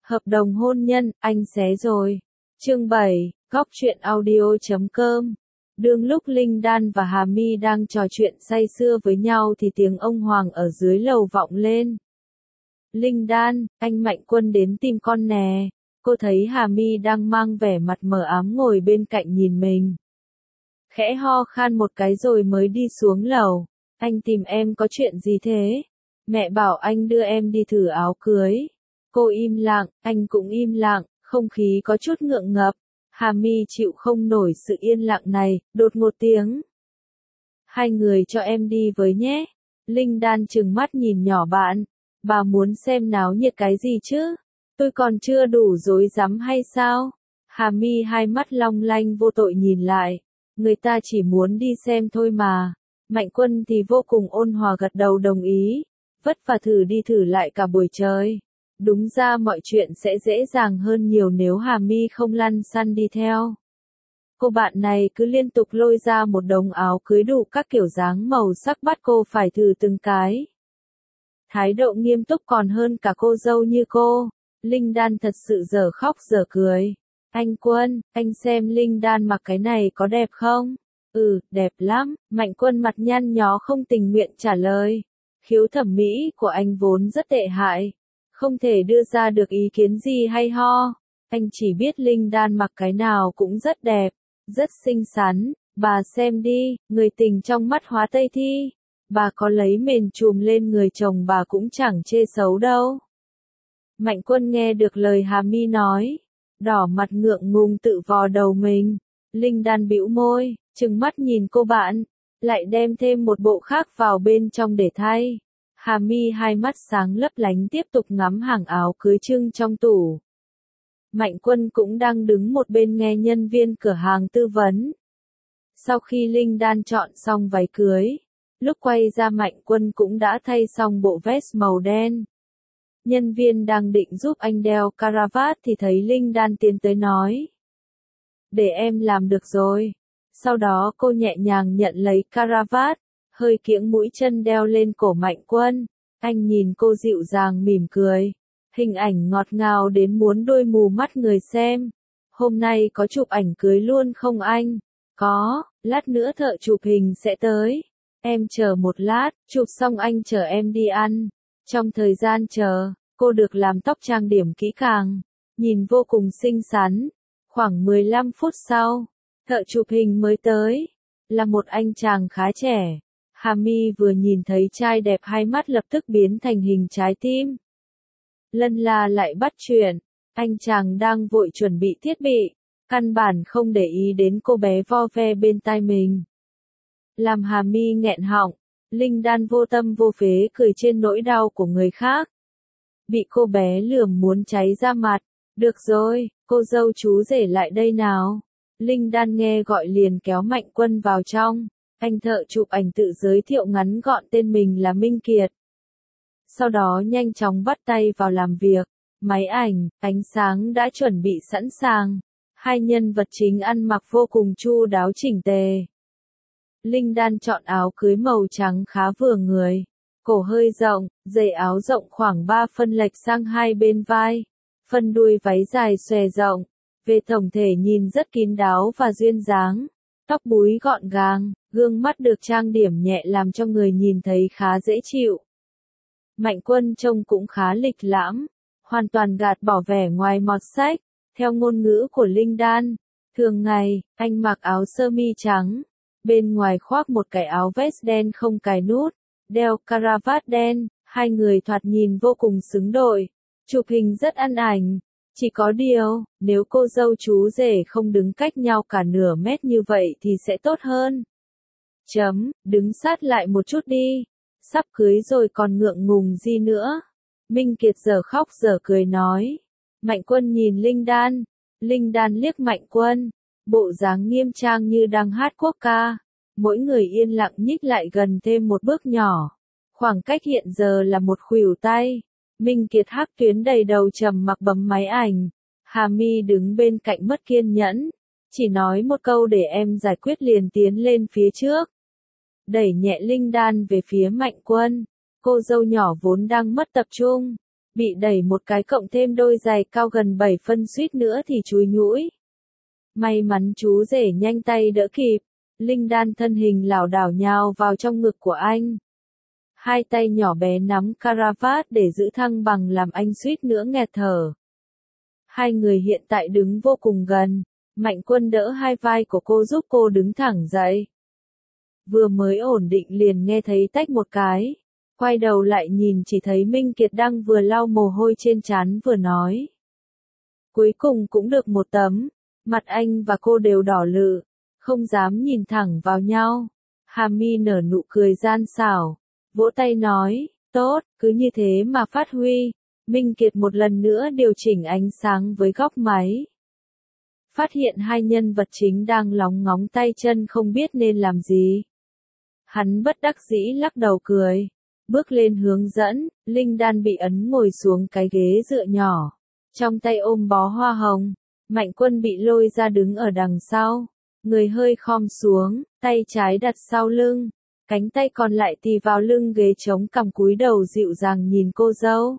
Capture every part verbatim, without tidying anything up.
Hợp đồng hôn nhân, anh xé rồi. Chương bảy, góc truyện audio chấm com. Đương lúc Linh Đan và Hà My đang trò chuyện say sưa với nhau thì tiếng ông Hoàng ở dưới lầu vọng lên. Linh Đan, anh Mạnh Quân đến tìm con nè. Cô thấy Hà My đang mang vẻ mặt mờ ám ngồi bên cạnh nhìn mình. Khẽ ho khan một cái rồi mới đi xuống lầu. Anh tìm em có chuyện gì thế? Mẹ bảo anh đưa em đi thử áo cưới. Cô im lặng, anh cũng im lặng, không khí có chút ngượng ngập. Hà My chịu không nổi sự yên lặng này, đột một tiếng. Hai người cho em đi với nhé. Linh Đan trừng mắt nhìn nhỏ bạn. Bà muốn xem náo nhiệt cái gì chứ? Tôi còn chưa đủ rối rắm hay sao? Hà My hai mắt long lanh vô tội nhìn lại. Người ta chỉ muốn đi xem thôi mà. Mạnh Quân thì vô cùng ôn hòa gật đầu đồng ý. Vất vả thử đi thử lại cả buổi trời. Đúng ra mọi chuyện sẽ dễ dàng hơn nhiều nếu Hà My không lăn xăn đi theo. Cô bạn này cứ liên tục lôi ra một đống áo cưới đủ các kiểu dáng màu sắc bắt cô phải thử từng cái. Thái độ nghiêm túc còn hơn cả cô dâu như cô. Linh Đan thật sự dở khóc dở cười. Anh Quân, anh xem Linh Đan mặc cái này có đẹp không? Ừ, đẹp lắm. Mạnh Quân mặt nhăn nhó không tình nguyện trả lời. Khiếu thẩm mỹ của anh vốn rất tệ hại. Không thể đưa ra được ý kiến gì hay ho. Anh chỉ biết Linh Đan mặc cái nào cũng rất đẹp, rất xinh xắn. Bà xem đi, người tình trong mắt hóa tây thi. Bà có lấy mền chùm lên người chồng bà cũng chẳng chê xấu đâu. Mạnh Quân nghe được lời Hà My nói. Đỏ mặt ngượng ngùng tự vò đầu mình. Linh Đan bĩu môi, trừng mắt nhìn cô bạn. Lại đem thêm một bộ khác vào bên trong để thay. Hà My hai mắt sáng lấp lánh tiếp tục ngắm hàng áo cưới trưng trong tủ. Mạnh Quân cũng đang đứng một bên nghe nhân viên cửa hàng tư vấn. Sau khi Linh Đan chọn xong váy cưới, lúc quay ra Mạnh Quân cũng đã thay xong bộ vest màu đen. Nhân viên đang định giúp anh đeo caravat thì thấy Linh Đan tiến tới nói. Để em làm được rồi. Sau đó cô nhẹ nhàng nhận lấy caravat. Hơi kiễng mũi chân đeo lên cổ Mạnh Quân. Anh nhìn cô dịu dàng mỉm cười. Hình ảnh ngọt ngào đến muốn đôi mù mắt người xem. Hôm nay có chụp ảnh cưới luôn không anh? Có, lát nữa thợ chụp hình sẽ tới. Em chờ một lát, chụp xong anh chờ em đi ăn. Trong thời gian chờ, cô được làm tóc trang điểm kỹ càng. Nhìn vô cùng xinh xắn. Khoảng mười lăm phút sau, thợ chụp hình mới tới. Là một anh chàng khá trẻ. Hà My vừa nhìn thấy trai đẹp hai mắt lập tức biến thành hình trái tim. Lân la lại bắt chuyện, anh chàng đang vội chuẩn bị thiết bị, căn bản không để ý đến cô bé vo ve bên tai mình. Làm Hà My nghẹn họng, Linh Đan vô tâm vô phế cười trên nỗi đau của người khác. Bị cô bé lườm muốn cháy ra mặt, được rồi, cô dâu chú rể lại đây nào. Linh Đan nghe gọi liền kéo Mạnh Quân vào trong. Anh thợ chụp ảnh tự giới thiệu ngắn gọn tên mình là Minh Kiệt. Sau đó nhanh chóng bắt tay vào làm việc. Máy ảnh, ánh sáng đã chuẩn bị sẵn sàng. Hai nhân vật chính ăn mặc vô cùng chu đáo chỉnh tề. Linh Đan chọn áo cưới màu trắng khá vừa người. Cổ hơi rộng, dây áo rộng khoảng ba phân lệch sang hai bên vai. Phân đuôi váy dài xòe rộng. Về tổng thể nhìn rất kín đáo và duyên dáng. Tóc búi gọn gàng, gương mắt được trang điểm nhẹ làm cho người nhìn thấy khá dễ chịu. Mạnh Quân trông cũng khá lịch lãm, hoàn toàn gạt bỏ vẻ ngoài mọt sách, theo ngôn ngữ của Linh Đan. Thường ngày, anh mặc áo sơ mi trắng, bên ngoài khoác một cái áo vest đen không cài nút, đeo caravat đen, hai người thoạt nhìn vô cùng xứng đôi. Chụp hình rất ăn ảnh. Chỉ có điều, nếu cô dâu chú rể không đứng cách nhau cả nửa mét như vậy thì sẽ tốt hơn. Chấm, đứng sát lại một chút đi. Sắp cưới rồi còn ngượng ngùng gì nữa. Minh Kiệt giờ khóc giờ cười nói. Mạnh Quân nhìn Linh Đan. Linh Đan liếc Mạnh Quân. Bộ dáng nghiêm trang như đang hát quốc ca. Mỗi người yên lặng nhích lại gần thêm một bước nhỏ. Khoảng cách hiện giờ là một khuỷu tay. Minh Kiệt hắc tuyến đầy đầu trầm mặc bấm máy ảnh. Hà My đứng bên cạnh mất kiên nhẫn. Chỉ nói một câu để em giải quyết liền tiến lên phía trước. Đẩy nhẹ Linh Đan về phía Mạnh Quân. Cô dâu nhỏ vốn đang mất tập trung. Bị đẩy một cái cộng thêm đôi giày cao gần bảy phân suýt nữa thì chúi nhũi. May mắn chú rể nhanh tay đỡ kịp. Linh Đan thân hình lảo đảo nhào vào trong ngực của anh. Hai tay nhỏ bé nắm caravat để giữ thăng bằng làm anh suýt nữa nghẹt thở. Hai người hiện tại đứng vô cùng gần. Mạnh Quân đỡ hai vai của cô giúp cô đứng thẳng dậy. Vừa mới ổn định liền nghe thấy tách một cái. Quay đầu lại nhìn chỉ thấy Minh Kiệt đang vừa lau mồ hôi trên trán vừa nói. Cuối cùng cũng được một tấm. Mặt anh và cô đều đỏ lự. Không dám nhìn thẳng vào nhau. Hà My nở nụ cười gian xảo. Vỗ tay nói, tốt, cứ như thế mà phát huy. Minh Kiệt một lần nữa điều chỉnh ánh sáng với góc máy. Phát hiện hai nhân vật chính đang lóng ngóng tay chân không biết nên làm gì. Hắn bất đắc dĩ lắc đầu cười. Bước lên hướng dẫn, Linh Đan bị ấn ngồi xuống cái ghế dựa nhỏ. Trong tay ôm bó hoa hồng. Mạnh Quân bị lôi ra đứng ở đằng sau. Người hơi khom xuống, tay trái đặt sau lưng. Cánh tay còn lại tì vào lưng ghế chống cằm cúi đầu dịu dàng nhìn cô dâu.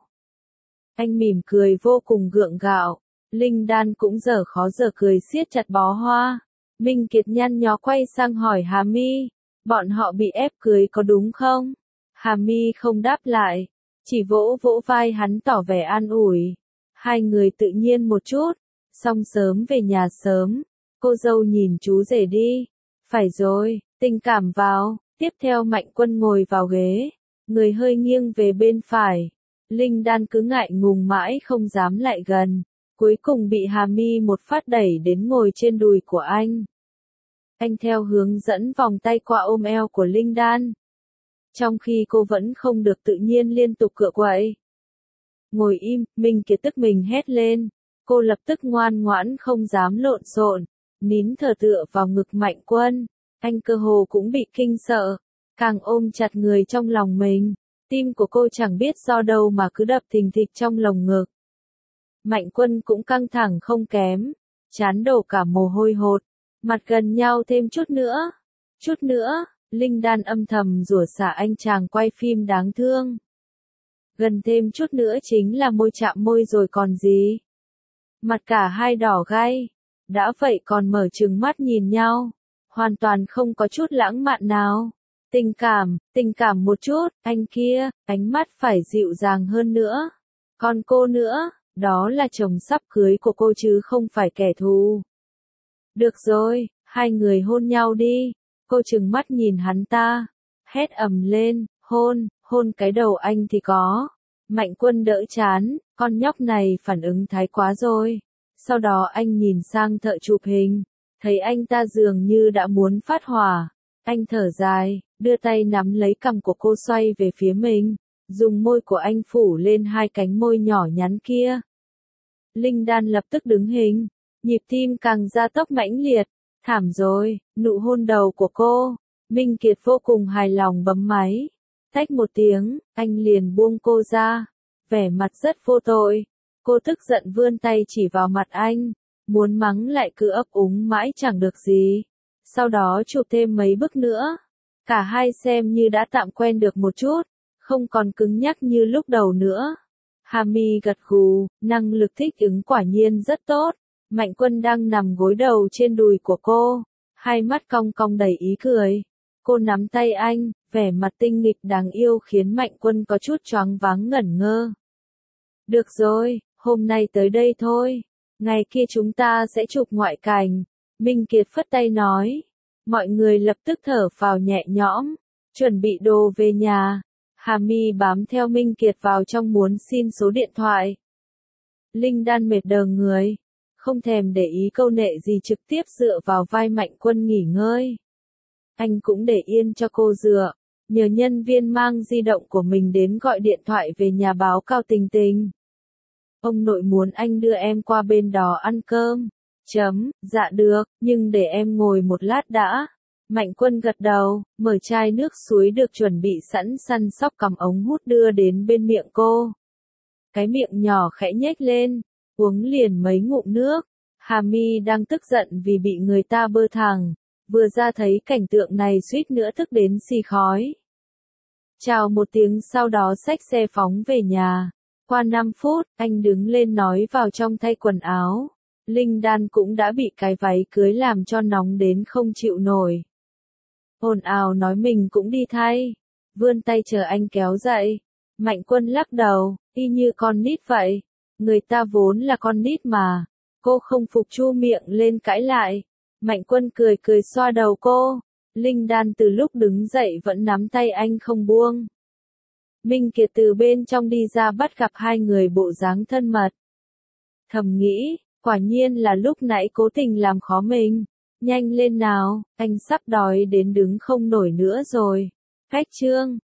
Anh mỉm cười vô cùng gượng gạo. Linh Đan cũng dở khó dở cười siết chặt bó hoa. Minh Kiệt nhăn nhó quay sang hỏi Hà My. Bọn họ bị ép cưới có đúng không? Hà My không đáp lại. Chỉ vỗ vỗ vai hắn tỏ vẻ an ủi. Hai người tự nhiên một chút. Xong sớm về nhà sớm. Cô dâu nhìn chú rể đi. Phải rồi, tình cảm vào. Tiếp theo Mạnh Quân ngồi vào ghế. Người hơi nghiêng về bên phải. Linh Đan cứ ngại ngùng mãi không dám lại gần. Cuối cùng bị Hà My một phát đẩy đến ngồi trên đùi của anh. Anh theo hướng dẫn vòng tay qua ôm eo của Linh Đan. Trong khi cô vẫn không được tự nhiên liên tục cựa quậy. Ngồi im, Minh Kiệt tức mình hét lên. Cô lập tức ngoan ngoãn không dám lộn xộn. Nín thở tựa vào ngực Mạnh Quân. Anh cơ hồ cũng bị kinh sợ. Càng ôm chặt người trong lòng mình. Tim của cô chẳng biết do đâu mà cứ đập thình thịch trong lồng ngực. Mạnh Quân cũng căng thẳng không kém. Trán đổ cả mồ hôi hột. Mặt gần nhau thêm chút nữa. Chút nữa, Linh Đan âm thầm rủa xả anh chàng quay phim đáng thương. Gần thêm chút nữa chính là môi chạm môi rồi còn gì. Mặt cả hai đỏ gay. Đã vậy còn mở trừng mắt nhìn nhau. Hoàn toàn không có chút lãng mạn nào. Tình cảm, tình cảm một chút, anh kia, ánh mắt phải dịu dàng hơn nữa. Còn cô nữa, đó là chồng sắp cưới của cô chứ không phải kẻ thù. Được rồi, hai người hôn nhau đi. Cô trừng mắt nhìn hắn ta. Hét ầm lên, hôn, hôn cái đầu anh thì có. Mạnh Quân đỡ chán, con nhóc này phản ứng thái quá rồi. Sau đó anh nhìn sang thợ chụp hình. Thấy anh ta dường như đã muốn phát hỏa. Anh thở dài, đưa tay nắm lấy cằm của cô xoay về phía mình. Dùng môi của anh phủ lên hai cánh môi nhỏ nhắn kia. Linh Đan lập tức đứng hình. Nhịp tim càng gia tốc mãnh liệt. Thảm rồi, nụ hôn đầu của cô. Minh Kiệt vô cùng hài lòng bấm máy. Tách một tiếng, anh liền buông cô ra. Vẻ mặt rất vô tội. Cô tức giận vươn tay chỉ vào mặt anh. Muốn mắng lại cứ ấp úng mãi chẳng được gì. Sau đó chụp thêm mấy bức nữa. Cả hai xem như đã tạm quen được một chút. Không còn cứng nhắc như lúc đầu nữa. Hà My gật gù, năng lực thích ứng quả nhiên rất tốt. Mạnh Quân đang nằm gối đầu trên đùi của cô. Hai mắt cong cong đầy ý cười. Cô nắm tay anh, vẻ mặt tinh nghịch đáng yêu khiến Mạnh Quân có chút choáng váng ngẩn ngơ. Được rồi, hôm nay tới đây thôi. Ngày kia chúng ta sẽ chụp ngoại cảnh. Minh Kiệt phất tay nói. Mọi người lập tức thở phào nhẹ nhõm. Chuẩn bị đồ về nhà. Hà My bám theo Minh Kiệt vào trong muốn xin số điện thoại. Linh Đan mệt đờ người. Không thèm để ý câu nệ gì trực tiếp dựa vào vai Mạnh Quân nghỉ ngơi. Anh cũng để yên cho cô dựa. Nhờ nhân viên mang di động của mình đến gọi điện thoại về nhà báo cáo tình tình. Ông nội muốn anh đưa em qua bên đó ăn cơm. Chấm, dạ được, nhưng để em ngồi một lát đã. Mạnh Quân gật đầu, mở chai nước suối được chuẩn bị sẵn săn sóc cầm ống hút đưa đến bên miệng cô. Cái miệng nhỏ khẽ nhếch lên, uống liền mấy ngụm nước. Hà My đang tức giận vì bị người ta bơ thẳng. Vừa ra thấy cảnh tượng này suýt nữa tức đến xì khói. Chào một tiếng sau đó xách xe phóng về nhà. Qua năm phút, anh đứng lên nói vào trong thay quần áo. Linh Đan cũng đã bị cái váy cưới làm cho nóng đến không chịu nổi. Ồn ào nói mình cũng đi thay. Vươn tay chờ anh kéo dậy. Mạnh Quân lắc đầu, y như con nít vậy. Người ta vốn là con nít mà. Cô không phục chu miệng lên cãi lại. Mạnh Quân cười cười xoa đầu cô. Linh Đan từ lúc đứng dậy vẫn nắm tay anh không buông. Minh Kiệt từ bên trong đi ra bắt gặp hai người bộ dáng thân mật. Thầm nghĩ, quả nhiên là lúc nãy cố tình làm khó mình. Nhanh lên nào, anh sắp đói đến đứng không nổi nữa rồi. Khách trương.